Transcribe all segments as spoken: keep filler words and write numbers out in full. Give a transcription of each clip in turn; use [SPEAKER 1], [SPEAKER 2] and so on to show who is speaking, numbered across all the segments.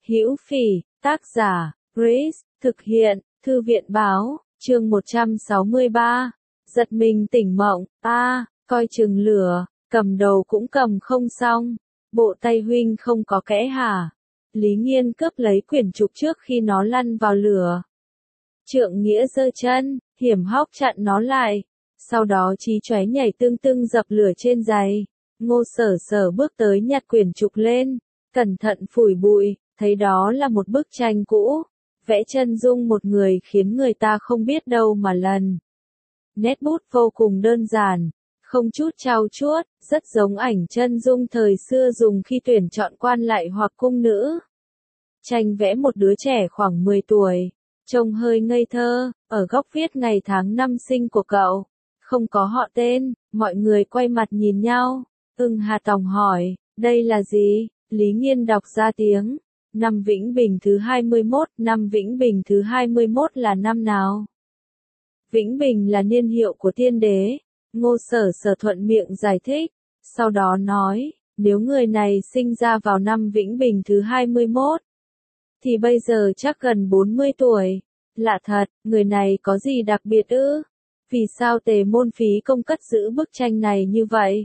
[SPEAKER 1] Hữu Phỉ, tác giả, Grace, thực hiện, Thư viện báo, chương một trăm sáu mươi ba. Giật mình tỉnh mộng, a, coi chừng lửa, cầm đầu cũng cầm không xong. Bộ tay huynh không có kẽ hả? Lý Nghiên cướp lấy quyển trục trước khi nó lăn vào lửa. Trượng Nghĩa giơ chân, hiểm hóc chặn nó lại. Sau đó Chí Chóe nhảy tưng tưng dập lửa trên giày. Ngô Sở Sở bước tới nhặt quyển trục lên, cẩn thận phủi bụi, thấy đó là một bức tranh cũ, vẽ chân dung một người khiến người ta không biết đâu mà lần. Nét bút vô cùng đơn giản, không chút trau chuốt, rất giống ảnh chân dung thời xưa dùng khi tuyển chọn quan lại hoặc cung nữ. Tranh vẽ một đứa trẻ khoảng mười tuổi, trông hơi ngây thơ, ở góc viết ngày tháng năm sinh của cậu, không có họ tên, mọi người quay mặt nhìn nhau. Ưng Hà Tòng hỏi, đây là gì? Lý Nghiên đọc ra tiếng. Năm Vĩnh Bình thứ hai mươi mốt, năm Vĩnh Bình thứ hai mươi mốt là năm nào? Vĩnh Bình là niên hiệu của tiên đế. Ngô Sở Sở thuận miệng giải thích. Sau đó nói, nếu người này sinh ra vào năm Vĩnh Bình thứ hai mươi mốt, thì bây giờ chắc gần bốn mươi tuổi. Lạ thật, người này có gì đặc biệt ư? Vì sao Tề Môn phí công cất giữ bức tranh này như vậy?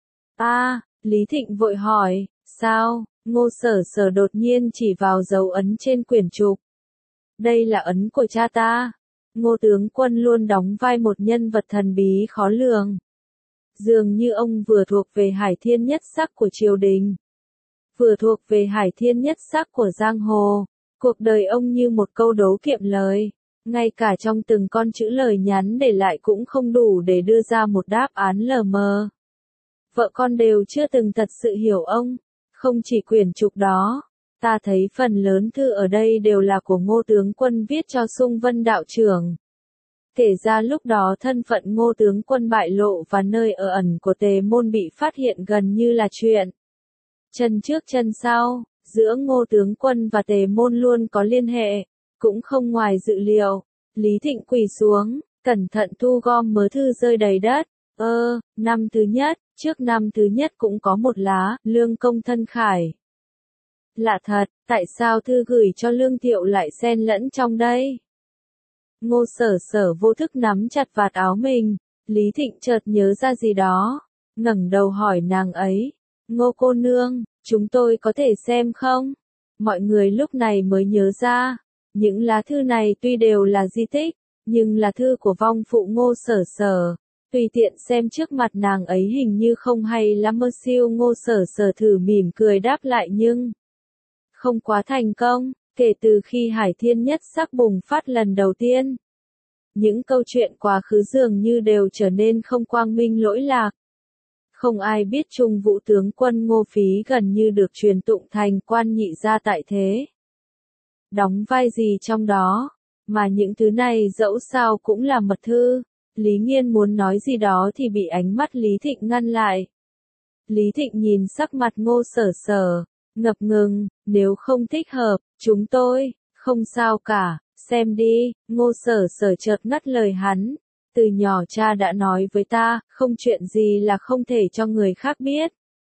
[SPEAKER 1] À, Lý Thịnh vội hỏi, sao? Ngô Sở Sở đột nhiên chỉ vào dấu ấn trên quyển trục. Đây là ấn của cha ta. Ngô tướng quân luôn đóng vai một nhân vật thần bí khó lường. Dường như ông vừa thuộc về hải thiên nhất sắc của triều đình, vừa thuộc về hải thiên nhất sắc của giang hồ. Cuộc đời ông như một câu đố kiệm lời. Ngay cả trong từng con chữ lời nhắn để lại cũng không đủ để đưa ra một đáp án lờ mờ. Vợ con đều chưa từng thật sự hiểu ông. Không chỉ quyển trục đó, ta thấy phần lớn thư ở đây đều là của Ngô tướng quân viết cho Sung Vân đạo trưởng. Kể ra lúc đó thân phận Ngô tướng quân bại lộ và nơi ở ẩn của Tề Môn bị phát hiện gần như là chuyện chân trước chân sau, giữa Ngô tướng quân và Tề Môn luôn có liên hệ, cũng không ngoài dự liệu. Lý Thịnh quỳ xuống, cẩn thận thu gom mớ thư rơi đầy đất. Ơ, năm thứ nhất, trước năm thứ nhất cũng có một lá, Lương Công Thân Khải. Lạ thật, tại sao thư gửi cho Lương Thiệu lại xen lẫn trong đây? Ngô Sở Sở vô thức nắm chặt vạt áo mình, Lý Thịnh chợt nhớ ra gì đó, ngẩng đầu hỏi nàng ấy, Ngô cô nương, chúng tôi có thể xem không? Mọi người lúc này mới nhớ ra, những lá thư này tuy đều là di tích, nhưng là thư của vong phụ Ngô Sở Sở. Tùy tiện xem trước mặt nàng ấy hình như không hay lắm. Mơ siêu Ngô Sở Sở thử mỉm cười đáp lại nhưng không quá thành công. Kể từ khi Hải Thiên Nhất Sắc bùng phát lần đầu tiên, những câu chuyện quá khứ dường như đều trở nên không quang minh lỗi lạc. Không ai biết Trung Vũ tướng quân Ngô Phí gần như được truyền tụng thành quan nhị gia tại thế. Đóng vai gì trong đó, mà những thứ này dẫu sao cũng là mật thư. Lý Nghiên muốn nói gì đó thì bị ánh mắt Lý Thịnh ngăn lại. Lý Thịnh nhìn sắc mặt Ngô Sở Sở, ngập ngừng, nếu không thích hợp, chúng tôi, không sao cả, xem đi. Ngô Sở Sở chợt ngắt lời hắn, từ nhỏ cha đã nói với ta, không chuyện gì là không thể cho người khác biết.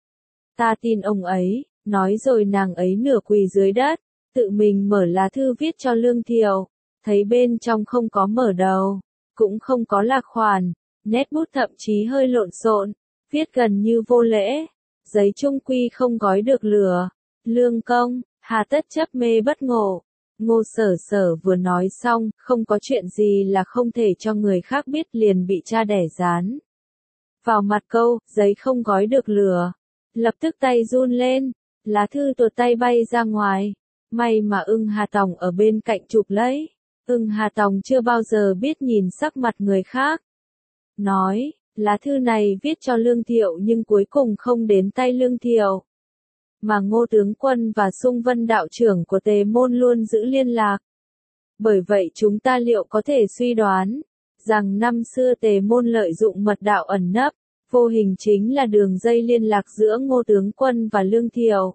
[SPEAKER 1] Ta tin ông ấy, nói rồi nàng ấy nửa quỳ dưới đất, tự mình mở lá thư viết cho Lương Thiệu, thấy bên trong không có mở đầu, cũng không có lạc khoản, nét bút thậm chí hơi lộn xộn, viết gần như vô lễ, giấy trung quy không gói được lửa. Lương công, hà tất chấp mê bất ngộ. Ngô Sở Sở vừa nói xong, không có chuyện gì là không thể cho người khác biết liền bị cha đẻ dán vào mặt câu, giấy không gói được lửa. Lập tức tay run lên, lá thư tuột tay bay ra ngoài. May mà Ưng Hà Tòng ở bên cạnh chụp lấy. Ưng Hà Tòng chưa bao giờ biết nhìn sắc mặt người khác. Nói, lá thư này viết cho Lương Thiệu nhưng cuối cùng không đến tay Lương Thiệu. Mà Ngô tướng quân và Sung Vân đạo trưởng của Tề Môn luôn giữ liên lạc. Bởi vậy chúng ta liệu có thể suy đoán, rằng năm xưa Tề Môn lợi dụng mật đạo ẩn nấp, vô hình chính là đường dây liên lạc giữa Ngô tướng quân và Lương Thiệu.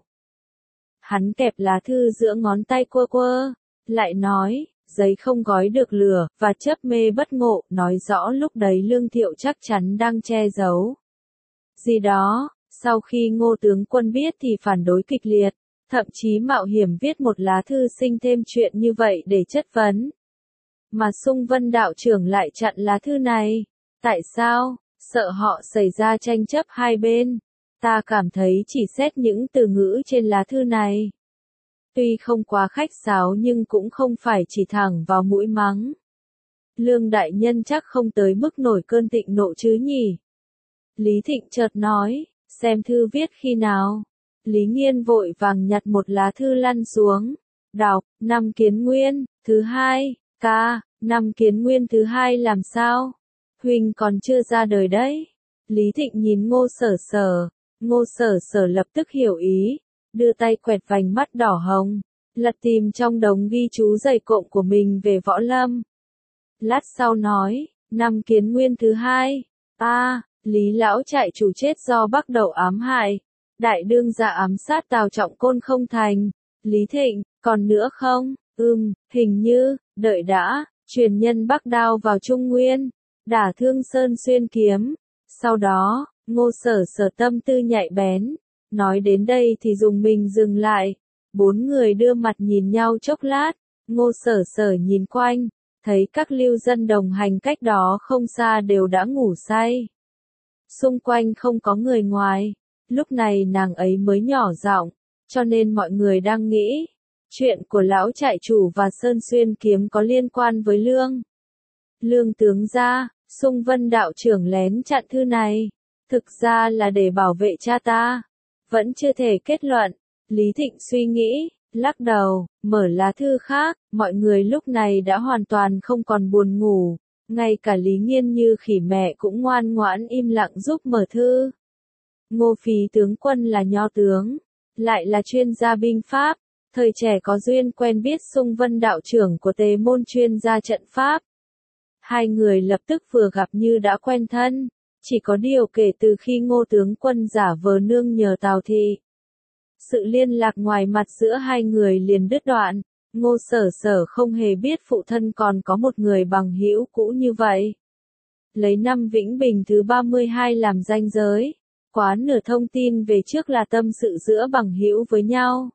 [SPEAKER 1] Hắn kẹp lá thư giữa ngón tay quơ quơ, lại nói, giấy không gói được lửa, và chấp mê bất ngộ, nói rõ lúc đấy Lương Thiệu chắc chắn đang che giấu gì đó. Sau khi Ngô tướng quân biết thì phản đối kịch liệt, thậm chí mạo hiểm viết một lá thư sinh thêm chuyện như vậy để chất vấn. Mà Xung Vân đạo trưởng lại chặn lá thư này. Tại sao? Sợ họ xảy ra tranh chấp hai bên. Ta cảm thấy chỉ xét những từ ngữ trên lá thư này. Tuy không quá khách sáo nhưng cũng không phải chỉ thẳng vào mũi mắng. Lương đại nhân chắc không tới mức nổi cơn thịnh nộ chứ nhỉ? Lý Thịnh chợt nói, xem thư viết khi nào. Lý Nghiên vội vàng nhặt một lá thư lăn xuống. Đọc, năm Kiến Nguyên, thứ hai, ca, năm Kiến Nguyên thứ hai làm sao? Huynh còn chưa ra đời đấy. Lý Thịnh nhìn Ngô Sở Sở, Ngô Sở Sở lập tức hiểu ý, đưa tay quẹt vành mắt đỏ hồng, lật tìm trong đống ghi chú dày cộm của mình về võ lâm. Lát sau nói, năm Kiến Nguyên thứ hai, a, Lý lão trại chủ chết do Bắc Đầu ám hại, đại đương gia ám sát Tào Trọng Côn không thành. Lý Thịnh, còn nữa không? Ừm, hình như, đợi đã, truyền nhân Bắc Đao vào Trung Nguyên, đả thương Sơn Xuyên kiếm. Sau đó, Ngô Sở Sở tâm tư nhạy bén, nói đến đây thì dùng mình dừng lại. Bốn người đưa mặt nhìn nhau chốc lát, Ngô Sở Sở nhìn quanh, thấy các lưu dân đồng hành cách đó không xa đều đã ngủ say. Xung quanh không có người ngoài, lúc này nàng ấy mới nhỏ giọng, cho nên mọi người đang nghĩ, chuyện của lão trại chủ và Sơn Xuyên kiếm có liên quan với Lương. Lương tướng gia, Xung Vân đạo trưởng lén chặn thư này, thực ra là để bảo vệ cha ta. Vẫn chưa thể kết luận, Lý Thịnh suy nghĩ, lắc đầu, mở lá thư khác, mọi người lúc này đã hoàn toàn không còn buồn ngủ, ngay cả Lý Nghiên như khỉ mẹ cũng ngoan ngoãn im lặng giúp mở thư. Ngô Phí tướng quân là nho tướng, lại là chuyên gia binh pháp, thời trẻ có duyên quen biết Xung Vân đạo trưởng của Tề môn chuyên gia trận pháp. Hai người lập tức vừa gặp như đã quen thân, chỉ có điều kể từ khi Ngô tướng quân giả vờ nương nhờ Tào Thị, sự liên lạc ngoài mặt giữa hai người liền đứt đoạn. Ngô Sở Sở không hề biết phụ thân còn có một người bằng hữu cũ như vậy. Lấy năm Vĩnh Bình thứ ba mươi hai làm ranh giới, quá nửa thông tin về trước là tâm sự giữa bằng hữu với nhau.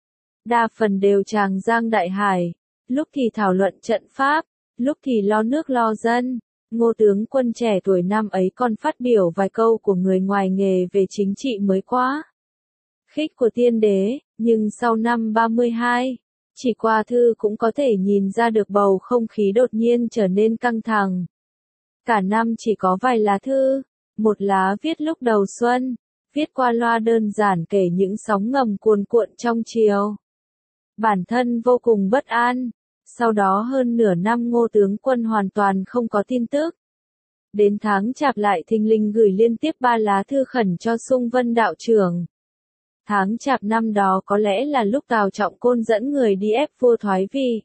[SPEAKER 1] Đa phần đều tràng giang đại hải, lúc thì thảo luận trận pháp, lúc thì lo nước lo dân. Ngô tướng quân trẻ tuổi năm ấy còn phát biểu vài câu của người ngoài nghề về chính trị mới quá khích của tiên đế, nhưng sau năm ba mươi hai, chỉ qua thư cũng có thể nhìn ra được bầu không khí đột nhiên trở nên căng thẳng. Cả năm chỉ có vài lá thư, một lá viết lúc đầu xuân, viết qua loa đơn giản kể những sóng ngầm cuồn cuộn trong chiều. Bản thân vô cùng bất an, sau đó hơn nửa năm Ngô tướng quân hoàn toàn không có tin tức. Đến tháng Chạp lại thình lình gửi liên tiếp ba lá thư khẩn cho Xung Vân đạo trưởng. Tháng Chạp năm đó có lẽ là lúc Tào Trọng Côn dẫn người đi ép vua thoái vị.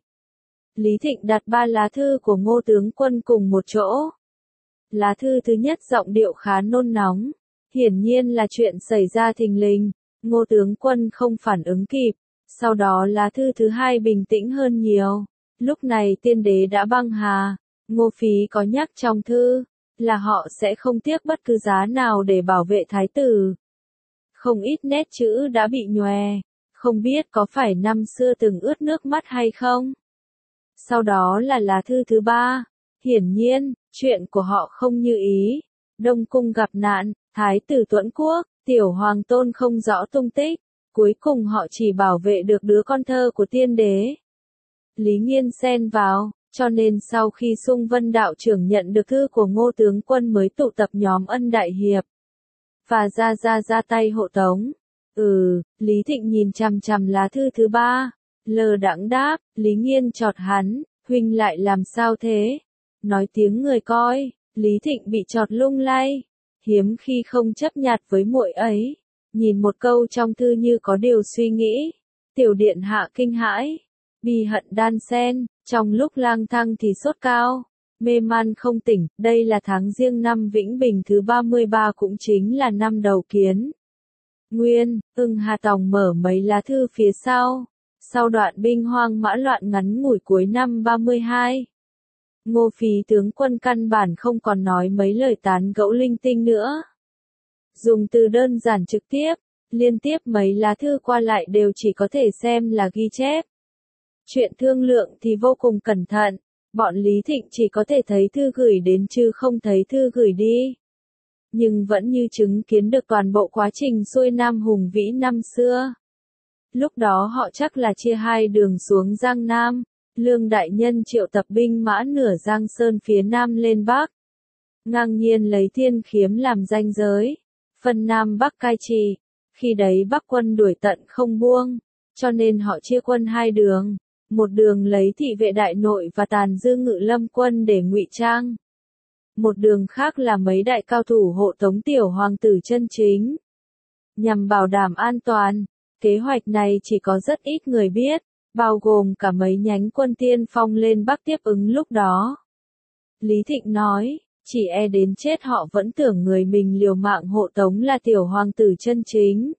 [SPEAKER 1] Lý Thịnh đặt ba lá thư của Ngô tướng quân cùng một chỗ. Lá thư thứ nhất giọng điệu khá nôn nóng, hiển nhiên là chuyện xảy ra thình lình, Ngô tướng quân không phản ứng kịp. Sau đó lá thư thứ hai bình tĩnh hơn nhiều, lúc này tiên đế đã băng hà, Ngô Phí có nhắc trong thư, là họ sẽ không tiếc bất cứ giá nào để bảo vệ thái tử. Không ít nét chữ đã bị nhòe, không biết có phải năm xưa từng ướt nước mắt hay không. Sau đó là lá thư thứ ba, hiển nhiên, chuyện của họ không như ý. Đông cung gặp nạn, thái tử Tuẫn Quốc, tiểu hoàng tôn không rõ tung tích, cuối cùng họ chỉ bảo vệ được đứa con thơ của tiên đế. Lý Nghiên xen vào, cho nên sau khi Xung Vân đạo trưởng nhận được thư của Ngô tướng quân mới tụ tập nhóm Ân đại hiệp và ra ra ra tay hộ tống. Ừ, Lý Thịnh nhìn chằm chằm lá thư thứ ba, lờ đãng đáp, Lý Nghiên chọt hắn, huynh lại làm sao thế? Nói tiếng người coi, Lý Thịnh bị chọt lung lay, hiếm khi không chấp nhặt với muội ấy. Nhìn một câu trong thư như có điều suy nghĩ, tiểu điện hạ kinh hãi, bi hận đan xen, trong lúc lang thang thì sốt cao, mê man không tỉnh. Đây là tháng Giêng năm Vĩnh Bình thứ ba mươi ba, cũng chính là năm đầu Kiến Nguyên. Ưng Hà Tòng mở mấy lá thư phía sau, sau đoạn binh hoang mã loạn ngắn ngủi cuối năm ba mươi hai. Ngô Phí tướng quân căn bản không còn nói mấy lời tán gẫu linh tinh nữa. Dùng từ đơn giản trực tiếp, liên tiếp mấy lá thư qua lại đều chỉ có thể xem là ghi chép. Chuyện thương lượng thì vô cùng cẩn thận, bọn Lý Thịnh chỉ có thể thấy thư gửi đến chứ không thấy thư gửi đi. Nhưng vẫn như chứng kiến được toàn bộ quá trình xuôi Nam hùng vĩ năm xưa. Lúc đó họ chắc là chia hai đường xuống Giang Nam, Lương đại nhân triệu tập binh mã nửa Giang Sơn phía Nam lên Bắc. Ngang nhiên lấy Thiên Khiếm làm ranh giới, phân Nam Bắc cai trị, khi đấy Bắc quân đuổi tận không buông, cho nên họ chia quân hai đường, một đường lấy thị vệ đại nội và tàn dư ngự lâm quân để ngụy trang. Một đường khác là mấy đại cao thủ hộ tống tiểu hoàng tử chân chính. Nhằm bảo đảm an toàn, kế hoạch này chỉ có rất ít người biết, bao gồm cả mấy nhánh quân tiên phong lên Bắc tiếp ứng lúc đó. Lý Thịnh nói, chỉ e đến chết họ vẫn tưởng người mình liều mạng hộ tống là tiểu hoàng tử chân chính.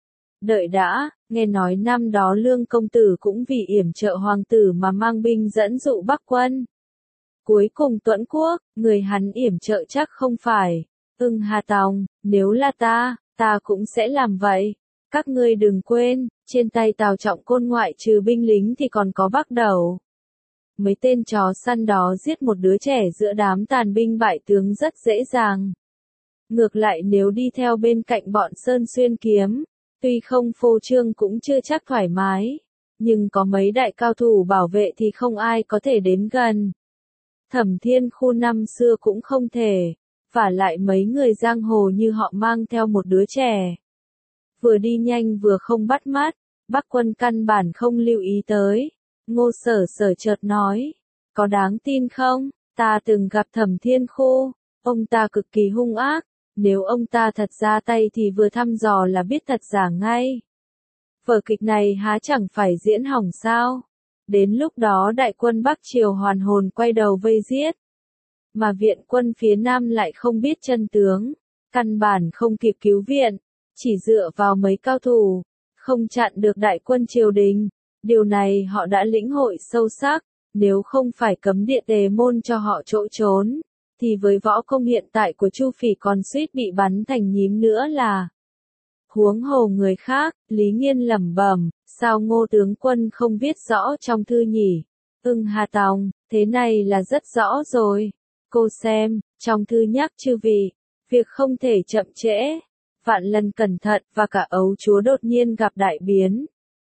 [SPEAKER 1] Đợi đã, nghe nói năm đó Lương công tử cũng vì yểm trợ hoàng tử mà mang binh dẫn dụ Bắc quân. Cuối cùng Tuẫn Quốc, người hắn yểm trợ chắc không phải Ưng Hà Tòng, nếu là ta, ta cũng sẽ làm vậy. Các ngươi đừng quên, trên tay Tào Trọng Côn ngoại trừ binh lính thì còn có Bắc Đầu. Mấy tên chó săn đó giết một đứa trẻ giữa đám tàn binh bại tướng rất dễ dàng. Ngược lại nếu đi theo bên cạnh bọn Sơn Xuyên Kiếm, tuy không phô trương cũng chưa chắc thoải mái, nhưng có mấy đại cao thủ bảo vệ thì không ai có thể đến gần. Thẩm Thiên Khu năm xưa cũng không thể, vả lại mấy người giang hồ như họ mang theo một đứa trẻ. Vừa đi nhanh vừa không bắt mắt, Bắc quân căn bản không lưu ý tới. Ngô Sở Sở chợt nói, có đáng tin không, ta từng gặp Thẩm Thiên Khu, ông ta cực kỳ hung ác, nếu ông ta thật ra tay thì vừa thăm dò là biết thật giả ngay. Vở kịch này há chẳng phải diễn hỏng sao? Đến lúc đó đại quân Bắc Triều hoàn hồn quay đầu vây giết. Mà viện quân phía Nam lại không biết chân tướng, căn bản không kịp cứu viện, chỉ dựa vào mấy cao thủ, không chặn được đại quân triều đình. Điều này họ đã lĩnh hội sâu sắc, nếu không phải cấm địa Tề Môn cho họ chỗ trốn, thì với võ công hiện tại của Chu Phỉ còn suýt bị bắn thành nhím nữa là. Huống hồ người khác, Lý Nghiên lẩm bẩm, sao Ngô tướng quân không viết rõ trong thư nhỉ? Ưng Hà Tòng, thế này là rất rõ rồi. Cô xem, trong thư nhắc chư vị, việc không thể chậm trễ, vạn lần cẩn thận và cả ấu chúa đột nhiên gặp đại biến.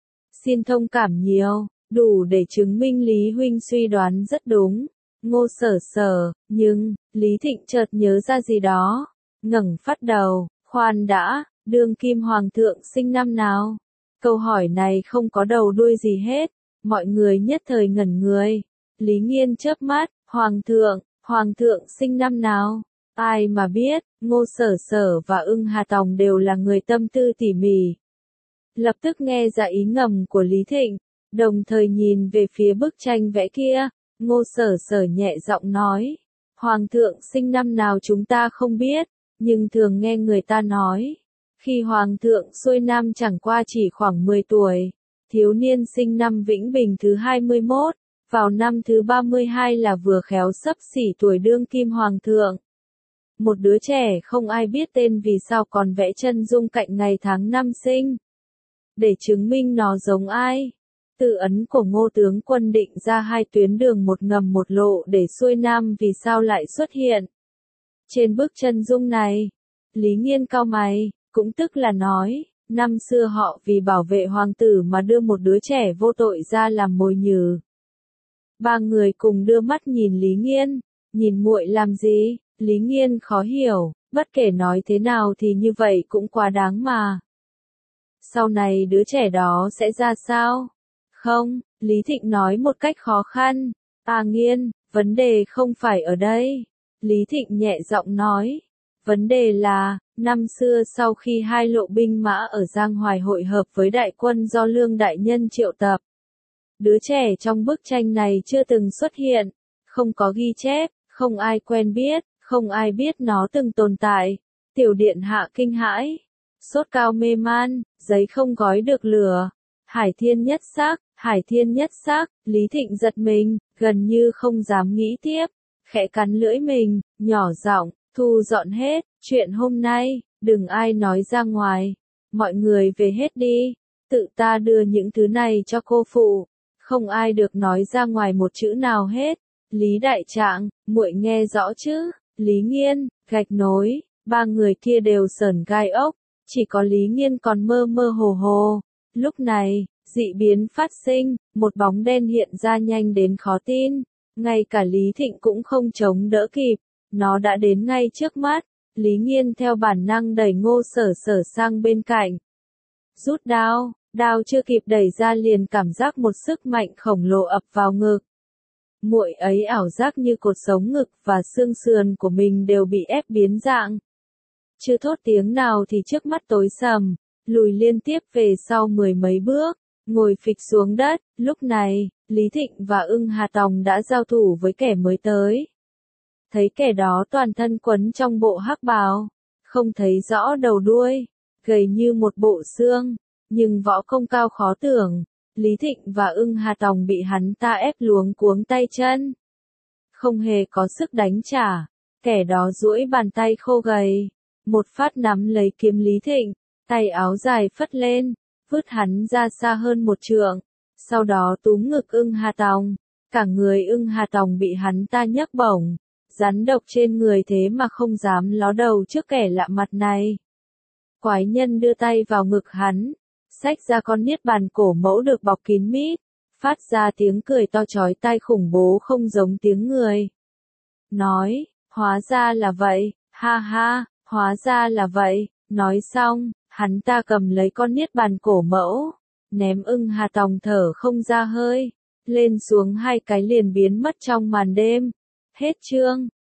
[SPEAKER 1] Xin thông cảm nhiều, đủ để chứng minh Lý huynh suy đoán rất đúng. Ngô Sở Sở, nhưng, Lý Thịnh chợt nhớ ra gì đó, ngẩng phát đầu, khoan đã, đương kim hoàng thượng sinh năm nào? Câu hỏi này không có đầu đuôi gì hết, mọi người nhất thời ngẩn người. Lý Nghiên chớp mắt, hoàng thượng, hoàng thượng sinh năm nào? Ai mà biết, Ngô Sở Sở và Ưng Hà Tòng đều là người tâm tư tỉ mỉ. Lập tức nghe ra ý ngầm của Lý Thịnh, đồng thời nhìn về phía bức tranh vẽ kia, Ngô Sở Sở nhẹ giọng nói, hoàng thượng sinh năm nào chúng ta không biết, nhưng thường nghe người ta nói, khi hoàng thượng xuôi nam chẳng qua chỉ khoảng mười tuổi, thiếu niên sinh năm Vĩnh Bình thứ hai mươi mốt, vào năm thứ ba mươi hai là vừa khéo sấp xỉ tuổi đương kim hoàng thượng. Một đứa trẻ không ai biết tên vì sao còn vẽ chân dung cạnh ngày tháng năm sinh. Để chứng minh nó giống ai, tự ấn của Ngô tướng quân định ra hai tuyến đường một ngầm một lộ để xuôi nam vì sao lại xuất hiện. Trên bức chân dung này, Lý Nghiên cau mày, cũng tức là nói, năm xưa họ vì bảo vệ hoàng tử mà đưa một đứa trẻ vô tội ra làm mồi nhử. Ba người cùng đưa mắt nhìn Lý Nghiên, nhìn muội làm gì? Lý Nghiên khó hiểu, bất kể nói thế nào thì như vậy cũng quá đáng mà. Sau này đứa trẻ đó sẽ ra sao? Không, Lý Thịnh nói một cách khó khăn. À Nghiên, vấn đề không phải ở đây. Lý Thịnh nhẹ giọng nói. Vấn đề là, năm xưa sau khi hai lộ binh mã ở Giang Hoài hội hợp với đại quân do Lương đại nhân triệu tập. Đứa trẻ trong bức tranh này chưa từng xuất hiện, không có ghi chép, không ai quen biết, không ai biết nó từng tồn tại. Tiểu điện hạ kinh hãi, sốt cao mê man, giấy không gói được lửa. Hải thiên nhất sắc, hải thiên nhất sắc, Lý Thịnh giật mình, gần như không dám nghĩ tiếp, khẽ cắn lưỡi mình, nhỏ giọng, thu dọn hết, chuyện hôm nay, đừng ai nói ra ngoài. mọi người về hết đi, tự ta đưa những thứ này cho cô phụ, không ai được nói ra ngoài một chữ nào hết. Lý Đại Trạng, muội nghe rõ chứ? Lý Nghiên, Gạch Nối, ba người kia đều sởn gai ốc, chỉ có Lý Nghiên còn mơ mơ hồ hồ. Lúc này, dị biến phát sinh, một bóng đen hiện ra nhanh đến khó tin, ngay cả Lý Thịnh cũng không chống đỡ kịp, nó đã đến ngay trước mắt. Lý Nghiên theo bản năng đẩy Ngô Sở Sở sang bên cạnh. Rút đao, đao chưa kịp đẩy ra liền cảm giác một sức mạnh khổng lồ ập vào ngực. Muội ấy ảo giác như cột sống ngực và xương sườn của mình đều bị ép biến dạng. Chưa thốt tiếng nào thì trước mắt tối sầm, lùi liên tiếp về sau mười mấy bước, ngồi phịch xuống đất. Lúc này, Lý Thịnh và Ưng Hà Tòng đã giao thủ với kẻ mới tới. Thấy kẻ đó toàn thân quấn trong bộ hắc bào, không thấy rõ đầu đuôi, gầy như một bộ xương, nhưng võ công cao khó tưởng. Lý Thịnh và Ưng Hà Tòng bị hắn ta ép luống cuống tay chân, không hề có sức đánh trả. Kẻ đó duỗi bàn tay khô gầy, một phát nắm lấy kiếm Lý Thịnh, tay áo dài phất lên, vứt hắn ra xa hơn một trượng, sau đó túm ngực Ưng Hà Tòng, cả người Ưng Hà Tòng bị hắn ta nhấc bổng, rắn độc trên người thế mà không dám ló đầu trước kẻ lạ mặt này. Quái nhân đưa tay vào ngực hắn, xách ra con niết bàn cổ mẫu được bọc kín mít, phát ra tiếng cười to chói tai khủng bố không giống tiếng người. Nói, hóa ra là vậy, ha ha, hóa ra là vậy. Nói xong, hắn ta cầm lấy con niết bàn cổ mẫu, ném Ưng Hà Tòng thở không ra hơi, lên xuống hai cái liền biến mất trong màn đêm. Hết chương.